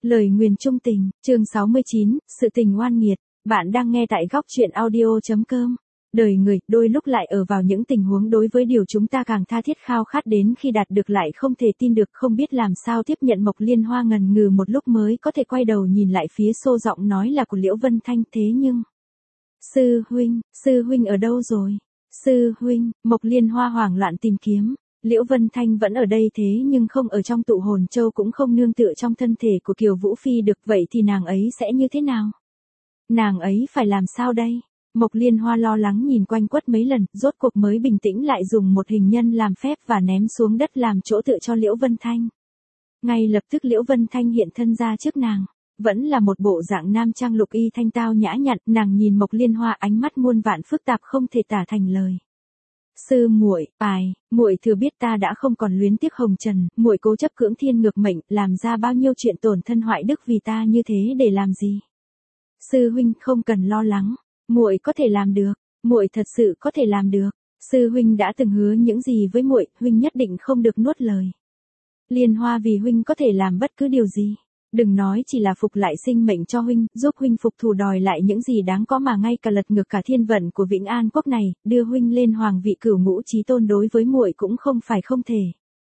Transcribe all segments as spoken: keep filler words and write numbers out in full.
Lời nguyền chung tình, chương sáu mươi chín, sự tình oan nghiệt. Bạn đang nghe tại góc truyện audio chấm com. Đời người, đôi lúc lại ở vào những tình huống đối với điều chúng ta càng tha thiết khao khát đến khi đạt được lại không thể tin được, không biết làm sao tiếp nhận. Mộc Liên Hoa ngần ngừ một lúc mới có thể quay đầu nhìn lại phía xô, giọng nói là của Liễu Vân Thanh. Thế nhưng... Sư huynh, sư huynh ở đâu rồi? Sư huynh, Mộc Liên Hoa hoảng loạn tìm kiếm. Liễu Vân Thanh vẫn ở đây, thế nhưng không ở trong tụ hồn châu, cũng không nương tựa trong thân thể của Kiều Vũ Phi được, vậy thì nàng ấy sẽ như thế nào? Nàng ấy phải làm sao đây? Mộc Liên Hoa lo lắng nhìn quanh quất mấy lần, rốt cuộc mới bình tĩnh lại, dùng một hình nhân làm phép và ném xuống đất làm chỗ tựa cho Liễu Vân Thanh. Ngay lập tức Liễu Vân Thanh hiện thân ra trước nàng, vẫn là một bộ dạng nam trang lục y thanh tao nhã nhặn. Nàng nhìn Mộc Liên Hoa, ánh mắt muôn vạn phức tạp không thể tả thành lời. Sư muội, ai, muội thừa biết ta đã không còn luyến tiếc hồng trần, muội cố chấp cưỡng thiên ngược mệnh, làm ra bao nhiêu chuyện tổn thân hoại đức vì ta, như thế để làm gì? Sư huynh không cần lo lắng, muội có thể làm được, muội thật sự có thể làm được. Sư huynh đã từng hứa những gì với muội, huynh nhất định không được nuốt lời. Liên Hoa vì huynh có thể làm bất cứ điều gì. Đừng nói chỉ là phục lại sinh mệnh cho huynh, giúp huynh phục thù đòi lại những gì đáng có, mà ngay cả lật ngược cả thiên vận của Vĩnh An quốc này, đưa huynh lên hoàng vị cửu ngũ chí tôn, đối với muội cũng không phải không thể.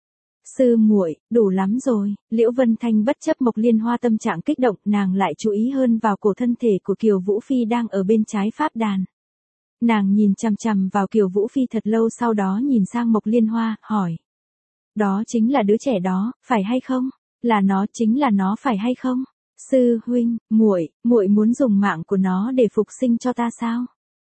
Sư muội, đủ lắm rồi. Liễu Vân Thanh bất chấp Mộc Liên Hoa tâm trạng kích động, nàng lại chú ý hơn vào cổ thân thể của Kiều Vũ Phi đang ở bên trái pháp đàn. Nàng nhìn chằm chằm vào Kiều Vũ Phi thật lâu, sau đó nhìn sang Mộc Liên Hoa, hỏi: Đó chính là đứa trẻ đó, phải hay không? Là nó, chính là nó phải hay không? Sư huynh, muội, muội muốn dùng mạng của nó để phục sinh cho ta sao?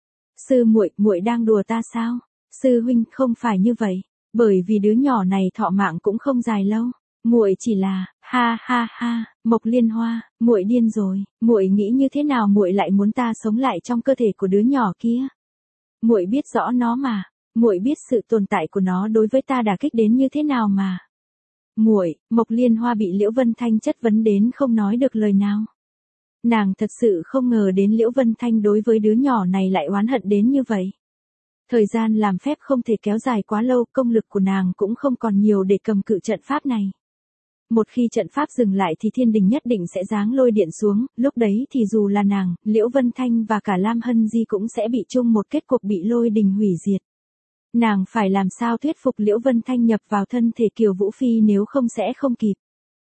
Sư muội, muội đang đùa ta sao? Sư huynh, không phải như vậy, bởi vì đứa nhỏ này thọ mạng cũng không dài lâu. Muội chỉ là, ha ha ha, Mộc Liên Hoa, muội điên rồi, muội nghĩ như thế nào muội lại muốn ta sống lại trong cơ thể của đứa nhỏ kia? Muội biết rõ nó mà, muội biết sự tồn tại của nó đối với ta đả kích đến như thế nào mà. Muội, Mộc Liên Hoa bị Liễu Vân Thanh chất vấn đến không nói được lời nào. Nàng thật sự không ngờ đến Liễu Vân Thanh đối với đứa nhỏ này lại oán hận đến như vậy. Thời gian làm phép không thể kéo dài quá lâu, công lực của nàng cũng không còn nhiều để cầm cự trận pháp này. Một khi trận pháp dừng lại thì thiên đình nhất định sẽ giáng lôi điện xuống, lúc đấy thì dù là nàng, Liễu Vân Thanh và cả Lam Hân Di cũng sẽ bị chung một kết cục, bị lôi đình hủy diệt. Nàng phải làm sao thuyết phục Liễu Vân Thanh nhập vào thân thể Kiều Vũ Phi, nếu không sẽ không kịp.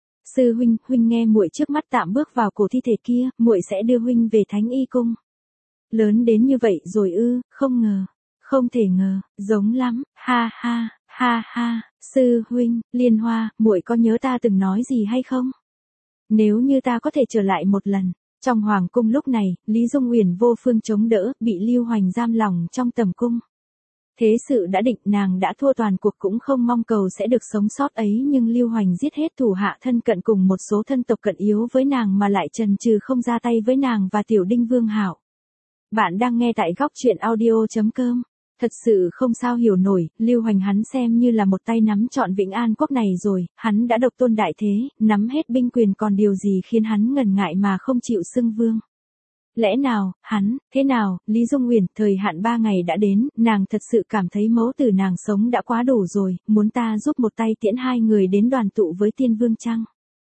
Sư huynh, huynh nghe muội trước mắt tạm bước vào cổ thi thể kia, muội sẽ đưa huynh về Thánh Y cung. Lớn đến như vậy rồi ư? Không ngờ, không thể ngờ, giống lắm, ha ha, ha ha. Sư huynh, Liên Hoa, muội có nhớ ta từng nói gì hay không? Nếu như ta có thể trở lại một lần. Trong hoàng cung lúc này, Lý Dung Uyển vô phương chống đỡ, bị Lưu Hoành giam lòng trong tầm cung. Thế sự đã định, nàng đã thua toàn cuộc, cũng không mong cầu sẽ được sống sót ấy, nhưng Lưu Hoành giết hết thủ hạ thân cận cùng một số thân tộc cận yếu với nàng mà lại trần trừ không ra tay với nàng và Tiểu Đinh Vương Hạo. Bạn đang nghe tại góc truyện audio chấm com. Thật sự không sao hiểu nổi, Lưu Hoành hắn xem như là một tay nắm trọn Vĩnh An quốc này rồi, hắn đã độc tôn đại thế, nắm hết binh quyền, còn điều gì khiến hắn ngần ngại mà không chịu xưng vương? Lẽ nào, hắn, thế nào? Lý Dung Uyển, thời hạn ba ngày đã đến, nàng thật sự cảm thấy mẫu tử nàng sống đã quá đủ rồi, muốn ta giúp một tay tiễn hai người đến đoàn tụ với Tiên Vương chăng?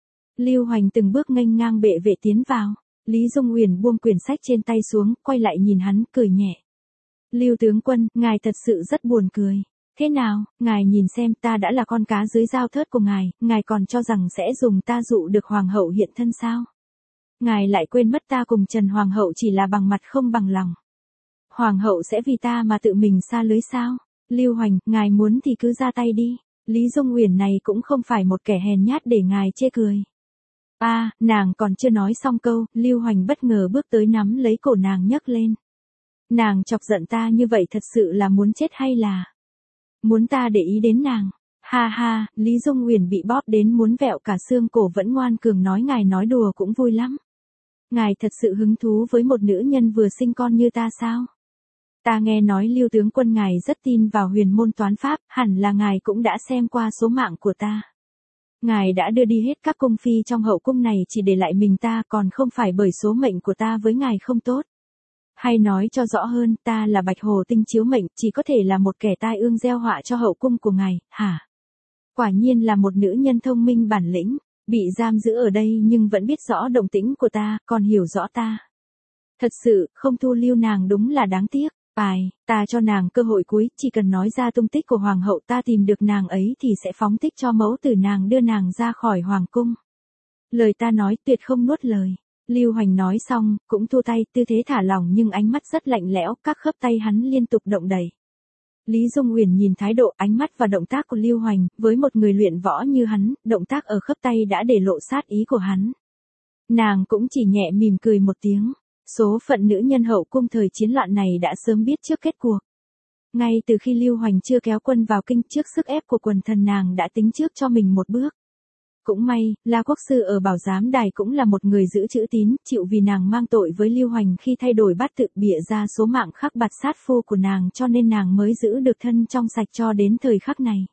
Lưu Hoành từng bước nghênh ngang bệ vệ tiến vào. Lý Dung Uyển buông quyển sách trên tay xuống, quay lại nhìn hắn, cười nhẹ. Lưu tướng quân, ngài thật sự rất buồn cười. Thế nào, ngài nhìn xem, ta đã là con cá dưới dao thớt của ngài, ngài còn cho rằng sẽ dùng ta dụ được hoàng hậu hiện thân sao? Ngài lại quên mất ta cùng Trần Hoàng hậu chỉ là bằng mặt không bằng lòng. Hoàng hậu sẽ vì ta mà tự mình sa lưới sao? Lưu Hoành, ngài muốn thì cứ ra tay đi. Lý Dung Uyển này cũng không phải một kẻ hèn nhát để ngài chê cười. A, à, nàng còn chưa nói xong câu, Lưu Hoành bất ngờ bước tới nắm lấy cổ nàng nhấc lên. Nàng chọc giận ta như vậy thật sự là muốn chết hay là muốn ta để ý đến nàng? Ha ha, Lý Dung Uyển bị bóp đến muốn vẹo cả xương cổ vẫn ngoan cường nói, ngài nói đùa cũng vui lắm. Ngài thật sự hứng thú với một nữ nhân vừa sinh con như ta sao? Ta nghe nói Lưu tướng quân ngài rất tin vào huyền môn toán pháp, hẳn là ngài cũng đã xem qua số mạng của ta. Ngài đã đưa đi hết các cung phi trong hậu cung này chỉ để lại mình ta, còn không phải bởi số mệnh của ta với ngài không tốt. Hay nói cho rõ hơn, ta là Bạch Hồ tinh chiếu mệnh, chỉ có thể là một kẻ tai ương gieo họa cho hậu cung của ngài, hả? Quả nhiên là một nữ nhân thông minh bản lĩnh. Bị giam giữ ở đây nhưng vẫn biết rõ động tĩnh của ta, còn hiểu rõ ta. Thật sự, không thu lưu nàng đúng là đáng tiếc. Ai, ta cho nàng cơ hội cuối, chỉ cần nói ra tung tích của hoàng hậu ta tìm được nàng ấy thì sẽ phóng thích cho mẫu tử nàng đưa nàng ra khỏi hoàng cung. Lời ta nói tuyệt không nuốt lời. Lưu Hoành nói xong, cũng thu tay, tư thế thả lỏng nhưng ánh mắt rất lạnh lẽo, các khớp tay hắn liên tục động đẩy. Lý Dung Uyển nhìn thái độ, ánh mắt và động tác của Lưu Hoành, với một người luyện võ như hắn, động tác ở khớp tay đã để lộ sát ý của hắn. Nàng cũng chỉ nhẹ mỉm cười một tiếng. Số phận nữ nhân hậu cung thời chiến loạn này đã sớm biết trước kết cuộc. Ngay từ khi Lưu Hoành chưa kéo quân vào kinh, trước sức ép của quần thần nàng đã tính trước cho mình một bước. Cũng may, La Quốc Sư ở Bảo Giám Đài cũng là một người giữ chữ tín, chịu vì nàng mang tội với Lưu Hoành khi thay đổi bát tự bịa ra số mạng khắc bạt sát phu của nàng, cho nên nàng mới giữ được thân trong sạch cho đến thời khắc này.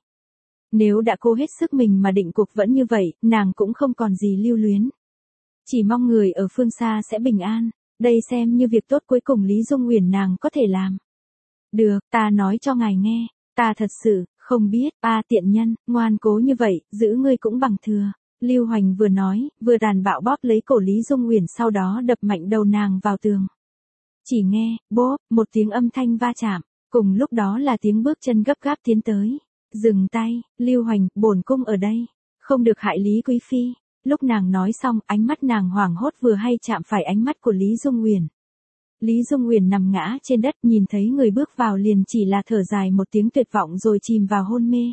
Nếu đã cố hết sức mình mà định cuộc vẫn như vậy, nàng cũng không còn gì lưu luyến. Chỉ mong người ở phương xa sẽ bình an. Đây xem như việc tốt cuối cùng Lý Dung Uyển nàng có thể làm. Được, ta nói cho ngài nghe, ta thật sự, không biết, a tiện nhân, ngoan cố như vậy, giữ ngươi cũng bằng thừa. Lưu Hoành vừa nói, vừa đàn bạo bóp lấy cổ Lý Dung Uyển, sau đó đập mạnh đầu nàng vào tường. Chỉ nghe, bốp, một tiếng âm thanh va chạm, cùng lúc đó là tiếng bước chân gấp gáp tiến tới. Dừng tay, Lưu Hoành, bổn cung ở đây, không được hại Lý Quý Phi. Lúc nàng nói xong, ánh mắt nàng hoảng hốt vừa hay chạm phải ánh mắt của Lý Dung Uyển. Lý Dung Uyển nằm ngã trên đất, nhìn thấy người bước vào liền chỉ là thở dài một tiếng tuyệt vọng rồi chìm vào hôn mê.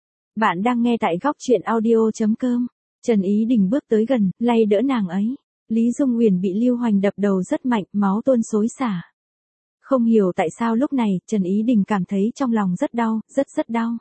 Bạn đang nghe tại góc truyện audio chấm com. Trần Ý Đình bước tới gần, lay đỡ nàng ấy. Lý Dung Uyển bị Lưu Hoành đập đầu rất mạnh, máu tuôn xối xả. Không hiểu tại sao lúc này, Trần Ý Đình cảm thấy trong lòng rất đau, rất rất đau.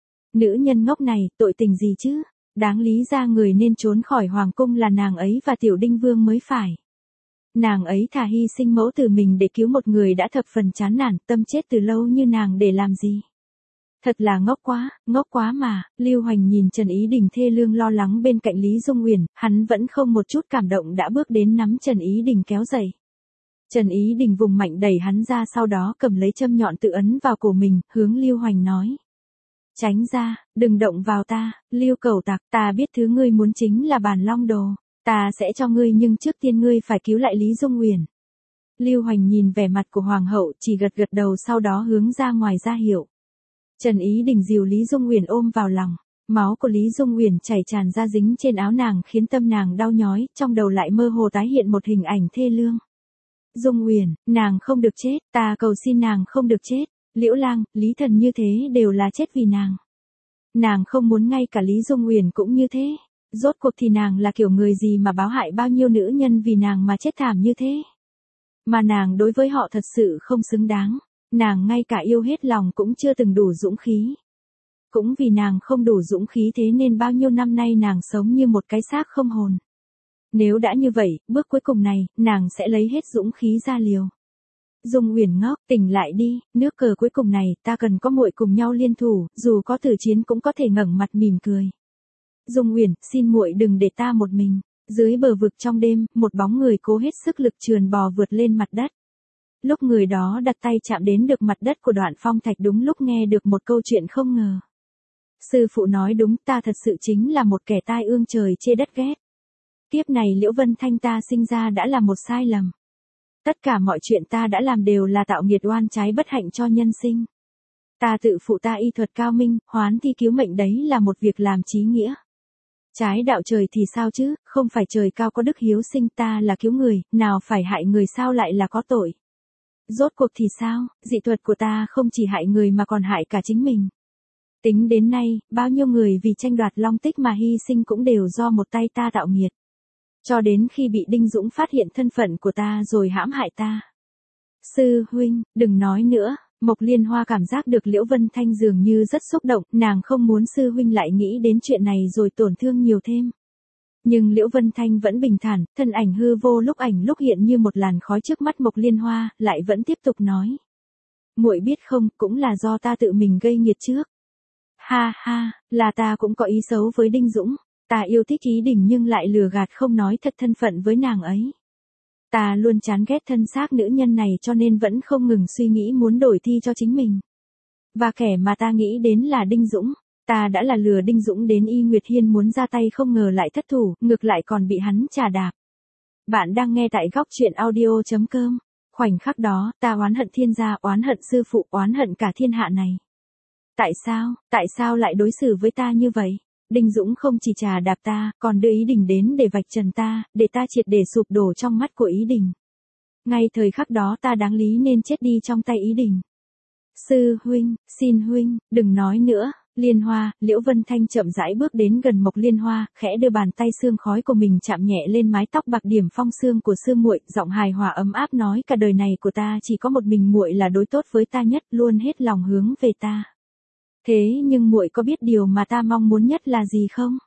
Nữ nhân ngốc này, tội tình gì chứ? Đáng lý ra người nên trốn khỏi hoàng cung là nàng ấy và Tiểu Đinh Vương mới phải. Nàng ấy thà hy sinh mẫu tử mình để cứu một người đã thập phần chán nản, tâm chết từ lâu như nàng để làm gì. Thật là ngốc quá, ngốc quá mà. Lưu Hoành nhìn Trần Ý Đình thê lương lo lắng bên cạnh Lý Dung Uyển, hắn vẫn không một chút cảm động đã bước đến nắm Trần Ý Đình kéo dậy. Trần Ý Đình vùng mạnh đẩy hắn ra, sau đó cầm lấy châm nhọn tự ấn vào cổ mình, hướng Lưu Hoành nói. Tránh ra, đừng động vào ta, Lưu Cẩu Tặc, ta biết thứ ngươi muốn chính là Bàn Long Đồ, ta sẽ cho ngươi nhưng trước tiên ngươi phải cứu lại Lý Dung Uyển. Lưu Hoành nhìn vẻ mặt của hoàng hậu, chỉ gật gật đầu sau đó hướng ra ngoài ra hiệu. Trần Ý Đình dìu Lý Dung Uyển ôm vào lòng, máu của Lý Dung Uyển chảy tràn ra dính trên áo nàng khiến tâm nàng đau nhói, trong đầu lại mơ hồ tái hiện một hình ảnh thê lương. Dung Uyển, nàng không được chết, ta cầu xin nàng không được chết. Liễu Lang, Lý Thần như thế đều là chết vì nàng. Nàng không muốn ngay cả Lý Dung Uyển cũng như thế. Rốt cuộc thì nàng là kiểu người gì mà báo hại bao nhiêu nữ nhân vì nàng mà chết thảm như thế. Mà nàng đối với họ thật sự không xứng đáng. Nàng ngay cả yêu hết lòng cũng chưa từng đủ dũng khí. Cũng vì nàng không đủ dũng khí thế nên bao nhiêu năm nay nàng sống như một cái xác không hồn. Nếu đã như vậy, bước cuối cùng này, nàng sẽ lấy hết dũng khí ra liều. Dung Uyển ngốc, tỉnh lại đi, nước cờ cuối cùng này, ta cần có muội cùng nhau liên thủ, dù có tử chiến cũng có thể ngẩng mặt mỉm cười. Dung Uyển, xin muội đừng để ta một mình. Dưới bờ vực trong đêm, một bóng người cố hết sức lực trườn bò vượt lên mặt đất. Lúc người đó đặt tay chạm đến được mặt đất của Đoạn Phong Thạch, đúng lúc nghe được một câu chuyện không ngờ. Sư phụ nói đúng, ta thật sự chính là một kẻ tai ương trời chê đất ghét. Kiếp này Liễu Vân Thanh ta sinh ra đã là một sai lầm. Tất cả mọi chuyện ta đã làm đều là tạo nghiệt oan trái bất hạnh cho nhân sinh. Ta tự phụ ta y thuật cao minh, hoán thi cứu mệnh đấy là một việc làm chí nghĩa. Trái đạo trời thì sao chứ, không phải trời cao có đức hiếu sinh, ta là cứu người, nào phải hại người sao lại là có tội. Rốt cuộc thì sao, dị thuật của ta không chỉ hại người mà còn hại cả chính mình. Tính đến nay, bao nhiêu người vì tranh đoạt long tích mà hy sinh cũng đều do một tay ta tạo nghiệt. Cho đến khi bị Đinh Dũng phát hiện thân phận của ta rồi hãm hại ta. Sư huynh, đừng nói nữa. Mộc Liên Hoa cảm giác được Liễu Vân Thanh dường như rất xúc động, nàng không muốn sư huynh lại nghĩ đến chuyện này rồi tổn thương nhiều thêm. Nhưng Liễu Vân Thanh vẫn bình thản, thân ảnh hư vô lúc ảnh lúc hiện như một làn khói trước mắt Mộc Liên Hoa, lại vẫn tiếp tục nói. Muội biết không, cũng là do ta tự mình gây nghiệt trước. Ha ha, là ta cũng có ý xấu với Đinh Dũng. Ta yêu thích Ý Đình nhưng lại lừa gạt không nói thật thân phận với nàng ấy. Ta luôn chán ghét thân xác nữ nhân này cho nên vẫn không ngừng suy nghĩ muốn đổi thi cho chính mình. Và kẻ mà ta nghĩ đến là Đinh Dũng. Ta đã là lừa Đinh Dũng đến Y Nguyệt Hiên muốn ra tay không ngờ lại thất thủ, ngược lại còn bị hắn trà đạp. Bạn đang nghe tại góc truyện audio.com. Khoảnh khắc đó, ta oán hận thiên gia, oán hận sư phụ, oán hận cả thiên hạ này. Tại sao, tại sao lại đối xử với ta như vậy? Đinh Dũng không chỉ trà đạp ta, còn đưa Ý Đình đến để vạch trần ta, để ta triệt để sụp đổ trong mắt của Ý Đình. Ngay thời khắc đó ta đáng lý nên chết đi trong tay Ý Đình. Sư huynh, xin huynh, đừng nói nữa. Liên Hoa, Liễu Vân Thanh chậm rãi bước đến gần Mộc Liên Hoa, khẽ đưa bàn tay sương khói của mình chạm nhẹ lên mái tóc bạc điểm phong sương của sư muội, giọng hài hòa ấm áp nói cả đời này của ta chỉ có một mình muội là đối tốt với ta nhất, luôn hết lòng hướng về ta. Thế nhưng muội có biết điều mà ta mong muốn nhất là gì không?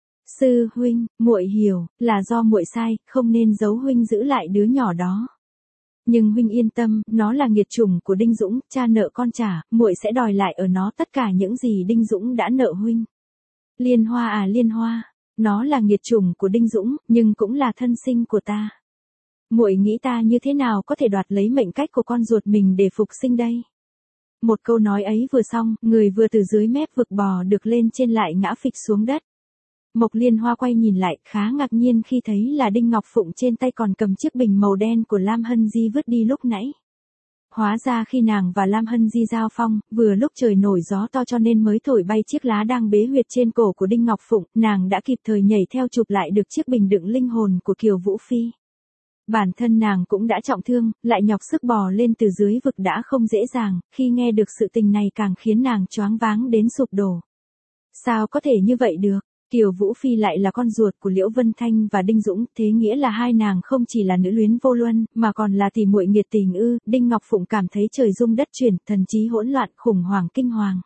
Sư huynh, muội hiểu, là do muội sai, không nên giấu huynh giữ lại đứa nhỏ đó. Nhưng huynh yên tâm, nó là nghiệt chủng của Đinh Dũng, cha nợ con trả, muội sẽ đòi lại ở nó tất cả những gì Đinh Dũng đã nợ huynh. Liên Hoa à Liên Hoa, nó là nghiệt chủng của Đinh Dũng, nhưng cũng là thân sinh của ta. Muội nghĩ ta như thế nào có thể đoạt lấy mệnh cách của con ruột mình để phục sinh đây? Một câu nói ấy vừa xong, người vừa từ dưới mép vực bò được lên trên lại ngã phịch xuống đất. Mộc Liên Hoa quay nhìn lại, khá ngạc nhiên khi thấy là Đinh Ngọc Phụng trên tay còn cầm chiếc bình màu đen của Lam Hân Di vứt đi lúc nãy. Hóa ra khi nàng và Lam Hân Di giao phong, vừa lúc trời nổi gió to cho nên mới thổi bay chiếc lá đang bế huyệt trên cổ của Đinh Ngọc Phụng, nàng đã kịp thời nhảy theo chụp lại được chiếc bình đựng linh hồn của Kiều Vũ Phi. Bản thân nàng cũng đã trọng thương, lại nhọc sức bò lên từ dưới vực đã không dễ dàng, khi nghe được sự tình này càng khiến nàng choáng váng đến sụp đổ. Sao có thể như vậy được? Kiều Vũ Phi lại là con ruột của Liễu Vân Thanh và Đinh Dũng, thế nghĩa là hai nàng không chỉ là nữ luyến vô luân, mà còn là tỷ muội nghiệt tình ư? Đinh Ngọc Phụng cảm thấy trời rung đất chuyển, thần trí hỗn loạn, khủng hoảng kinh hoàng.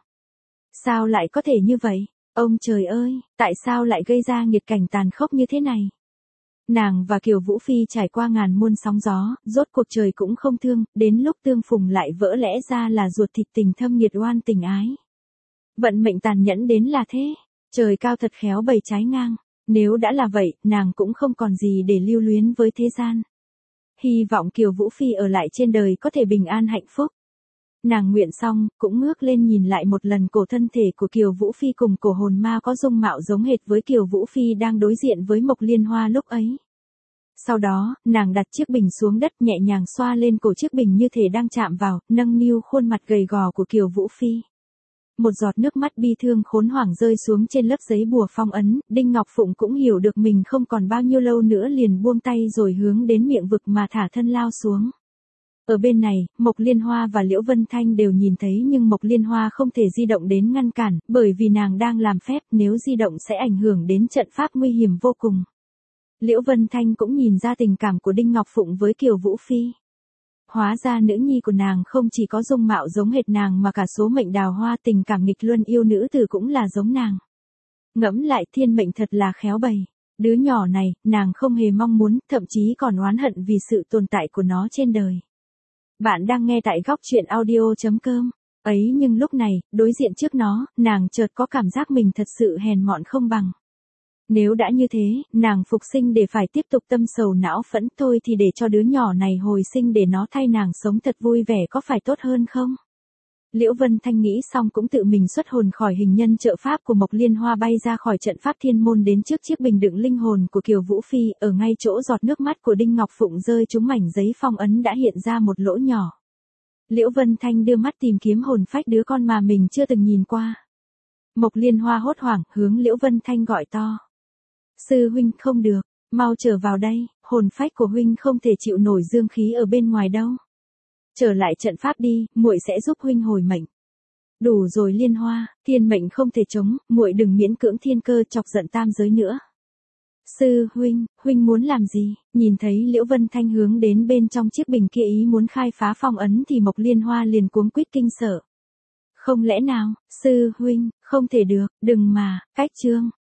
Sao lại có thể như vậy? Ông trời ơi, tại sao lại gây ra nghiệt cảnh tàn khốc như thế này? Nàng và Kiều Vũ Phi trải qua ngàn muôn sóng gió, rốt cuộc trời cũng không thương, đến lúc tương phùng lại vỡ lẽ ra là ruột thịt tình thâm nghiệt oan tình ái. Vận mệnh tàn nhẫn đến là thế. Trời cao thật khéo bày trái ngang, nếu đã là vậy, nàng cũng không còn gì để lưu luyến với thế gian. Hy vọng Kiều Vũ Phi ở lại trên đời có thể bình an hạnh phúc. Nàng nguyện xong, cũng ngước lên nhìn lại một lần cổ thân thể của Kiều Vũ Phi cùng cổ hồn ma có dung mạo giống hệt với Kiều Vũ Phi đang đối diện với Mộc Liên Hoa lúc ấy. Sau đó, nàng đặt chiếc bình xuống đất nhẹ nhàng xoa lên cổ chiếc bình như thể đang chạm vào, nâng niu khuôn mặt gầy gò của Kiều Vũ Phi. Một giọt nước mắt bi thương khốn hoảng rơi xuống trên lớp giấy bùa phong ấn, Đinh Ngọc Phụng cũng hiểu được mình không còn bao nhiêu lâu nữa liền buông tay rồi hướng đến miệng vực mà thả thân lao xuống. Ở bên này, Mộc Liên Hoa và Liễu Vân Thanh đều nhìn thấy nhưng Mộc Liên Hoa không thể di động đến ngăn cản, bởi vì nàng đang làm phép, nếu di động sẽ ảnh hưởng đến trận pháp nguy hiểm vô cùng. Liễu Vân Thanh cũng nhìn ra tình cảm của Đinh Ngọc Phụng với Kiều Vũ Phi. Hóa ra nữ nhi của nàng không chỉ có dung mạo giống hệt nàng mà cả số mệnh đào hoa tình cảm nghịch luân yêu nữ tử cũng là giống nàng. Ngẫm lại thiên mệnh thật là khéo bày. Đứa nhỏ này, nàng không hề mong muốn, thậm chí còn oán hận vì sự tồn tại của nó trên đời. Bạn đang nghe tại góc truyện audio.com. Ấy nhưng lúc này, đối diện trước nó, nàng chợt có cảm giác mình thật sự hèn mọn không bằng. Nếu đã như thế, nàng phục sinh để phải tiếp tục tâm sầu não phẫn thôi thì để cho đứa nhỏ này hồi sinh để nó thay nàng sống thật vui vẻ có phải tốt hơn không? Liễu Vân Thanh nghĩ xong cũng tự mình xuất hồn khỏi hình nhân trợ pháp của Mộc Liên Hoa bay ra khỏi trận pháp thiên môn đến trước chiếc bình đựng linh hồn của Kiều Vũ Phi, ở ngay chỗ giọt nước mắt của Đinh Ngọc Phụng rơi trúng mảnh giấy phong ấn đã hiện ra một lỗ nhỏ. Liễu Vân Thanh đưa mắt tìm kiếm hồn phách đứa con mà mình chưa từng nhìn qua. Mộc Liên Hoa hốt hoảng hướng Liễu Vân Thanh gọi to. Sư huynh không được, mau trở vào đây, hồn phách của huynh không thể chịu nổi dương khí ở bên ngoài đâu. Trở lại trận pháp đi, muội sẽ giúp huynh hồi mệnh. Đủ rồi Liên Hoa, thiên mệnh không thể chống, muội đừng miễn cưỡng thiên cơ chọc giận tam giới nữa. Sư huynh, huynh muốn làm gì? Nhìn thấy Liễu Vân Thanh hướng đến bên trong chiếc bình kia ý muốn khai phá phong ấn thì Mộc Liên Hoa liền cuống quýt kinh sợ. Không lẽ nào, sư huynh, không thể được, đừng mà, cách chương.